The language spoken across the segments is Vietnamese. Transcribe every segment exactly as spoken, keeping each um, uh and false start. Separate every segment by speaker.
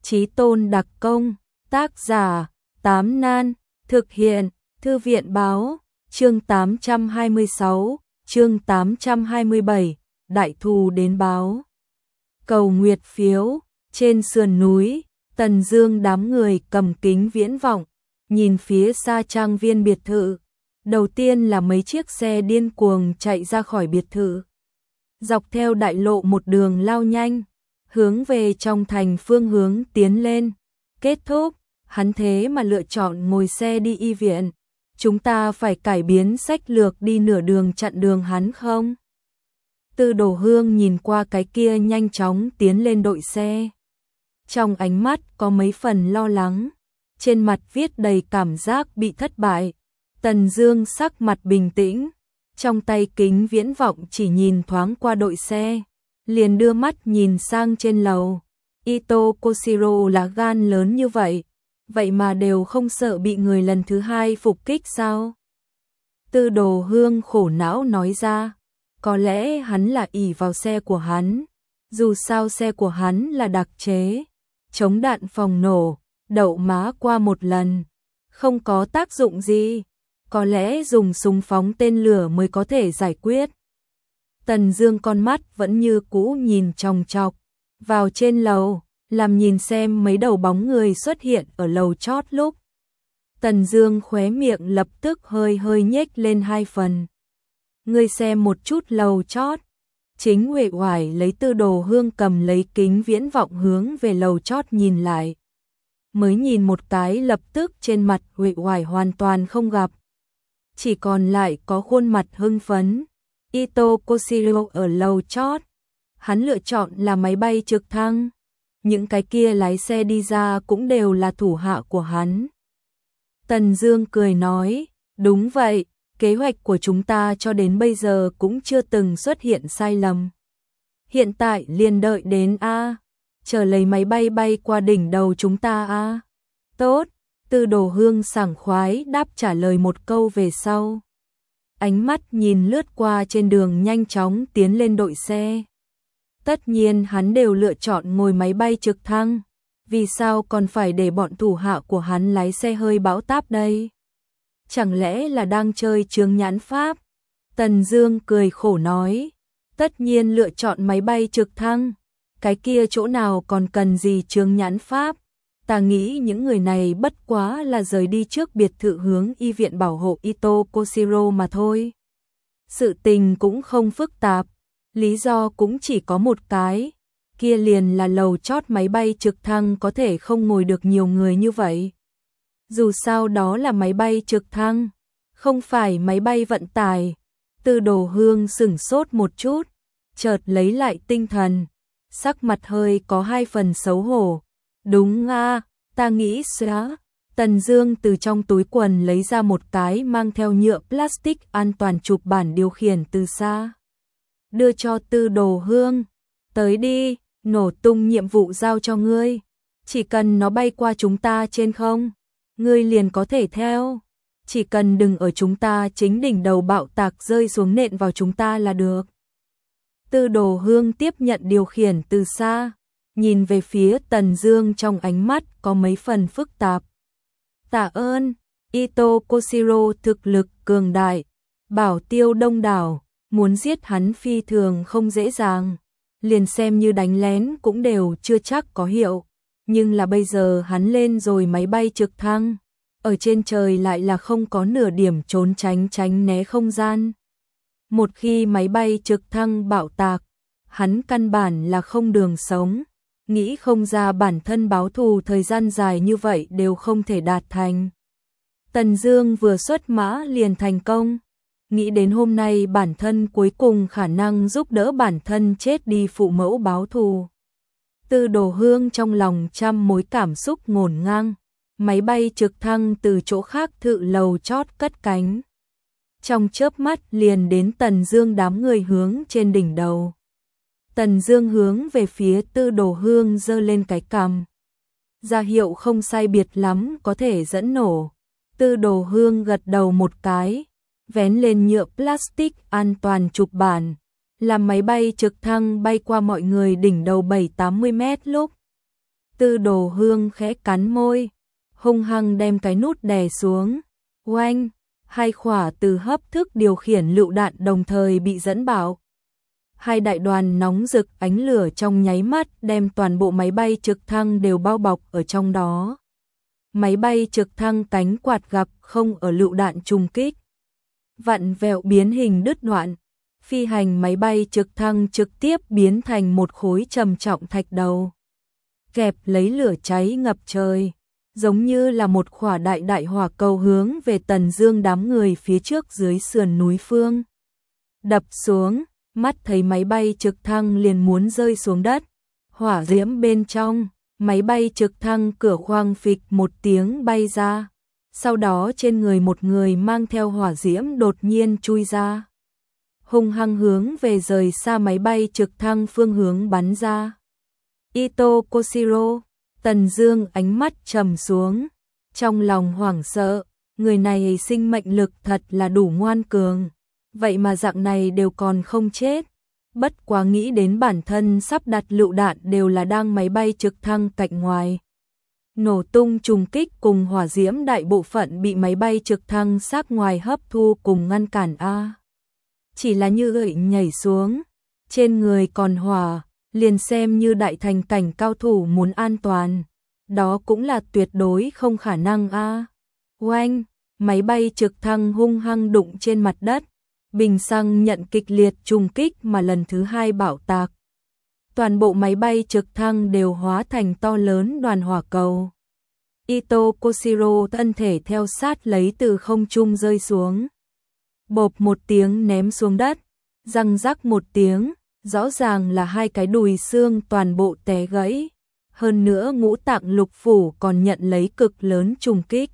Speaker 1: Chí Tôn đặc công, tác giả, Tám Nan, thực hiện, Thư viện báo, chương tám trăm hai mươi sáu, chương tám trăm hai mươi bảy, đại thù đến báo. Cầu nguyệt phiếu, trên sườn núi, Tần Dương đám người cầm kính viễn vọng, nhìn phía xa trang viên biệt thự. Đầu tiên là mấy chiếc xe điên cuồng chạy ra khỏi biệt thự. Dọc theo đại lộ một đường lao nhanh, hướng về trong thành phương hướng tiến lên. Kết thúc, hắn thế mà lựa chọn ngồi xe đi y viện. Chúng ta phải cải biến sách lược đi nửa đường chặn đường hắn không? Tư Đồ Hương nhìn qua cái kia nhanh chóng tiến lên đội xe. Trong ánh mắt có mấy phần lo lắng, trên mặt viết đầy cảm giác bị thất bại. Tần Dương sắc mặt bình tĩnh, trong tay kính viễn vọng chỉ nhìn thoáng qua đội xe, liền đưa mắt nhìn sang trên lầu. Ito Koshiro là gan lớn như vậy, vậy mà đều không sợ bị người lần thứ hai phục kích sao? Tư Đồ Hương khổ não nói ra, có lẽ hắn là ỷ vào xe của hắn, dù sao xe của hắn là đặc chế, chống đạn phòng nổ, đậu má qua một lần, không có tác dụng gì, có lẽ dùng súng phóng tên lửa mới có thể giải quyết. Tần Dương con mắt vẫn như cũ nhìn chòng chọc vào trên lầu, làm nhìn xem mấy đầu bóng người xuất hiện ở lầu chót lúc. Tần Dương khóe miệng lập tức hơi hơi nhếch lên hai phần. Ngươi xem một chút lầu chót. Chính Uể Oải lấy Tư Đồ Hương cầm lấy kính viễn vọng hướng về lầu chót nhìn lại. Mới nhìn một cái lập tức trên mặt Uể Oải hoàn toàn không gặp. Chỉ còn lại có khuôn mặt hưng phấn. Ito Koshiro ở lầu chót. Hắn lựa chọn là máy bay trực thăng. Những cái kia lái xe đi ra cũng đều là thủ hạ của hắn. Tần Dương cười nói, đúng vậy, kế hoạch của chúng ta cho đến bây giờ cũng chưa từng xuất hiện sai lầm. Hiện tại liền đợi đến A, chờ lấy máy bay bay qua đỉnh đầu chúng ta A. Tốt, Tư Đồ Hương sảng khoái đáp trả lời một câu về sau. Ánh mắt nhìn lướt qua trên đường nhanh chóng tiến lên đội xe. Tất nhiên hắn đều lựa chọn ngồi máy bay trực thăng, vì sao còn phải để bọn thủ hạ của hắn lái xe hơi bão táp đây? Chẳng lẽ là đang chơi chướng nhãn pháp? Tần Dương cười khổ nói, tất nhiên lựa chọn máy bay trực thăng, cái kia chỗ nào còn cần gì chướng nhãn pháp? Ta nghĩ những người này bất quá là rời đi trước biệt thự hướng y viện bảo hộ Ito Koshiro mà thôi. Sự tình cũng không phức tạp, lý do cũng chỉ có một cái, kia liền là lầu chót máy bay trực thăng có thể không ngồi được nhiều người như vậy. Dù sao đó là máy bay trực thăng, không phải máy bay vận tải. Tư Đồ Hương sửng sốt một chút, chợt lấy lại tinh thần, sắc mặt hơi có hai phần xấu hổ. Đúng a, ta nghĩ sẽ. Tần Dương từ trong túi quần lấy ra một cái mang theo nhựa plastic an toàn chụp bản điều khiển từ xa. Đưa cho Tư Đồ Hương, tới đi, nổ tung nhiệm vụ giao cho ngươi. Chỉ cần nó bay qua chúng ta trên không, ngươi liền có thể theo. Chỉ cần đừng ở chúng ta chính đỉnh đầu bạo tạc rơi xuống nện vào chúng ta là được. Tư Đồ Hương tiếp nhận điều khiển từ xa, nhìn về phía Tần Dương trong ánh mắt có mấy phần phức tạp. Tạ ơn, Ito Koshiro thực lực cường đại, bảo tiêu đông đảo, muốn giết hắn phi thường không dễ dàng, liền xem như đánh lén cũng đều chưa chắc có hiệu, nhưng là bây giờ hắn lên rồi máy bay trực thăng, ở trên trời lại là không có nửa điểm trốn tránh tránh né không gian. Một khi máy bay trực thăng bạo tạc, hắn căn bản là không đường sống, nghĩ không ra bản thân báo thù thời gian dài như vậy đều không thể đạt thành. Tần Dương vừa xuất mã liền thành công, nghĩ đến hôm nay bản thân cuối cùng khả năng giúp đỡ bản thân chết đi phụ mẫu báo thù. Tư Đồ Hương trong lòng trăm mối cảm xúc ngổn ngang, máy bay trực thăng từ chỗ khác thự lầu chót cất cánh. Trong chớp mắt liền đến Tần Dương đám người hướng trên đỉnh đầu. Tần Dương hướng về phía Tư Đồ Hương giơ lên cái cằm. Ra hiệu không sai biệt lắm có thể dẫn nổ. Tư Đồ Hương gật đầu một cái, vén lên nhựa plastic an toàn chụp bản, làm máy bay trực thăng bay qua mọi người đỉnh đầu bảy tám mươi mét lúc. Tư Đồ Hương khẽ cắn môi, hung hăng đem cái nút đè xuống. Oanh, hai khỏa từ hấp thức điều khiển lựu đạn đồng thời bị dẫn bạo. Hai đại đoàn nóng rực ánh lửa trong nháy mắt đem toàn bộ máy bay trực thăng đều bao bọc ở trong đó. Máy bay trực thăng cánh quạt gặp không ở lựu đạn trùng kích, vặn vẹo biến hình đứt đoạn. Phi hành máy bay trực thăng trực tiếp biến thành một khối trầm trọng thạch đầu, kẹp lấy lửa cháy ngập trời, giống như là một khỏa đại đại hỏa cầu hướng về Tần Dương đám người phía trước dưới sườn núi phương đập xuống. Mắt thấy máy bay trực thăng liền muốn rơi xuống đất, hỏa diễm bên trong, máy bay trực thăng cửa khoang phịch một tiếng bay ra, sau đó trên người một người mang theo hỏa diễm đột nhiên chui ra, hung hăng hướng về rời xa máy bay trực thăng phương hướng bắn ra. Ito Koshiro, Tần Dương ánh mắt trầm xuống, trong lòng hoảng sợ, người này sinh mệnh lực thật là đủ ngoan cường. Vậy mà dạng này đều còn không chết. Bất quá nghĩ đến bản thân sắp đặt lựu đạn đều là đang máy bay trực thăng cạnh ngoài. Nổ tung trùng kích cùng hỏa diễm đại bộ phận bị máy bay trực thăng sát ngoài hấp thu cùng ngăn cản a. Chỉ là như gậy nhảy xuống, trên người còn hỏa, liền xem như đại thành cảnh cao thủ muốn an toàn, đó cũng là tuyệt đối không khả năng a. Oanh, máy bay trực thăng hung hăng đụng trên mặt đất. Bình xăng nhận kịch liệt trùng kích mà lần thứ hai bạo tạc. Toàn bộ máy bay trực thăng đều hóa thành to lớn đoàn hỏa cầu. Ito Koshiro thân thể theo sát lấy từ không trung rơi xuống. Bộp một tiếng ném xuống đất, răng rắc một tiếng, rõ ràng là hai cái đùi xương toàn bộ té gãy. Hơn nữa ngũ tạng lục phủ còn nhận lấy cực lớn trùng kích.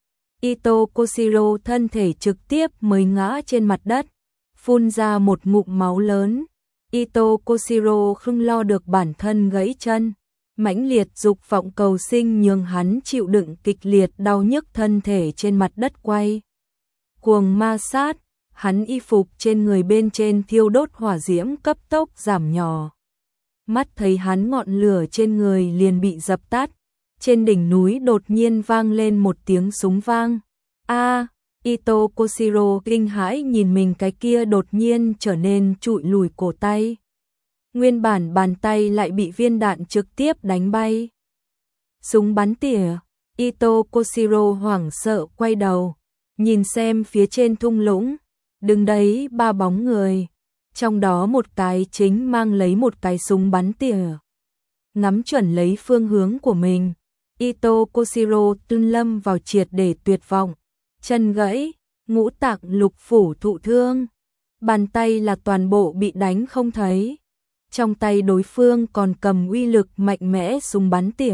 Speaker 1: Ito Koshiro thân thể trực tiếp mới ngã trên mặt đất, phun ra một ngụm máu lớn. Ito Koshiro không lo được bản thân gãy chân, mãnh liệt dục vọng cầu sinh nhường hắn chịu đựng kịch liệt đau nhức thân thể trên mặt đất quay. Cuồng ma sát, hắn y phục trên người bên trên thiêu đốt hỏa diễm cấp tốc giảm nhỏ. Mắt thấy hắn ngọn lửa trên người liền bị dập tắt. Trên đỉnh núi đột nhiên vang lên một tiếng súng vang. A, Ito Koshiro kinh hãi nhìn mình cái kia đột nhiên trở nên trụi lùi cổ tay. Nguyên bản bàn tay lại bị viên đạn trực tiếp đánh bay. Súng bắn tỉa, Ito Koshiro hoảng sợ quay đầu, nhìn xem phía trên thung lũng, đứng đấy ba bóng người, trong đó một cái chính mang lấy một cái súng bắn tỉa, ngắm chuẩn lấy phương hướng của mình. Ito Koshiro tưng lâm vào triệt để tuyệt vọng, chân gãy, ngũ tạng lục phủ thụ thương, bàn tay là toàn bộ bị đánh không thấy. Trong tay đối phương còn cầm uy lực mạnh mẽ súng bắn tỉa.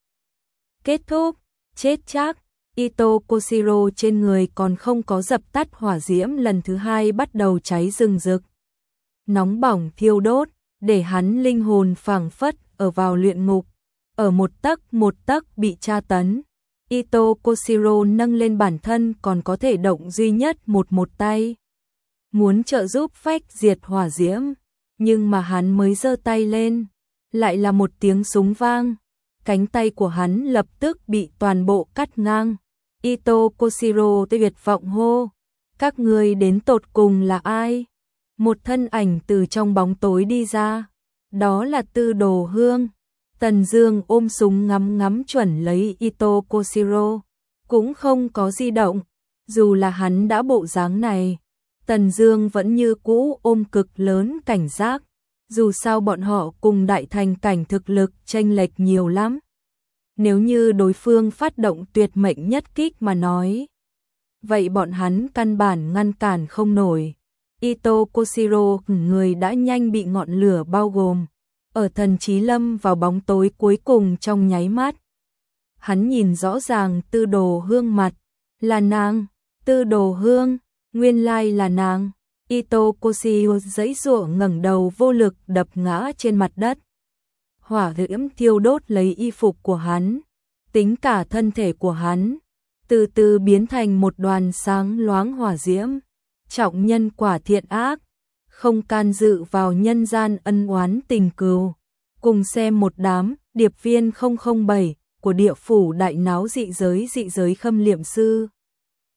Speaker 1: Kết thúc, chết chắc, Ito Koshiro trên người còn không có dập tắt hỏa diễm lần thứ hai bắt đầu cháy rừng rực. Nóng bỏng thiêu đốt, để hắn linh hồn phảng phất ở vào luyện ngục. Ở một tấc một tấc bị tra tấn, Ito Koshiro nâng lên bản thân còn có thể động duy nhất một một tay. Muốn trợ giúp phách diệt hỏa diễm, nhưng mà hắn mới giơ tay lên, lại là một tiếng súng vang. Cánh tay của hắn lập tức bị toàn bộ cắt ngang. Ito Koshiro tuyệt vọng hô, các ngươi đến tột cùng là ai? Một thân ảnh từ trong bóng tối đi ra, đó là Tư Đồ Hương. Tần Dương ôm súng ngắm ngắm chuẩn lấy Ito Koshiro, cũng không có di động. Dù là hắn đã bộ dáng này, Tần Dương vẫn như cũ ôm cực lớn cảnh giác. Dù sao bọn họ cùng đại thành cảnh thực lực chênh lệch nhiều lắm. Nếu như đối phương phát động tuyệt mệnh nhất kích mà nói, vậy bọn hắn căn bản ngăn cản không nổi. Ito Koshiro người đã nhanh bị ngọn lửa bao gồm. Ở thần trí lâm vào bóng tối cuối cùng trong nháy mắt. Hắn nhìn rõ ràng Tư Đồ Hương mặt, là nàng, Tư Đồ Hương, nguyên lai là nàng. Ito Koshiro giãy giụa ngẩng đầu vô lực đập ngã trên mặt đất. Hỏa diễm thiêu đốt lấy y phục của hắn, tính cả thân thể của hắn, từ từ biến thành một đoàn sáng loáng hỏa diễm. Trọng nhân quả thiện ác, không can dự vào nhân gian ân oán tình cừu, cùng xem một đám điệp viên không không bảy của địa phủ đại náo dị giới dị giới khâm liệm sư.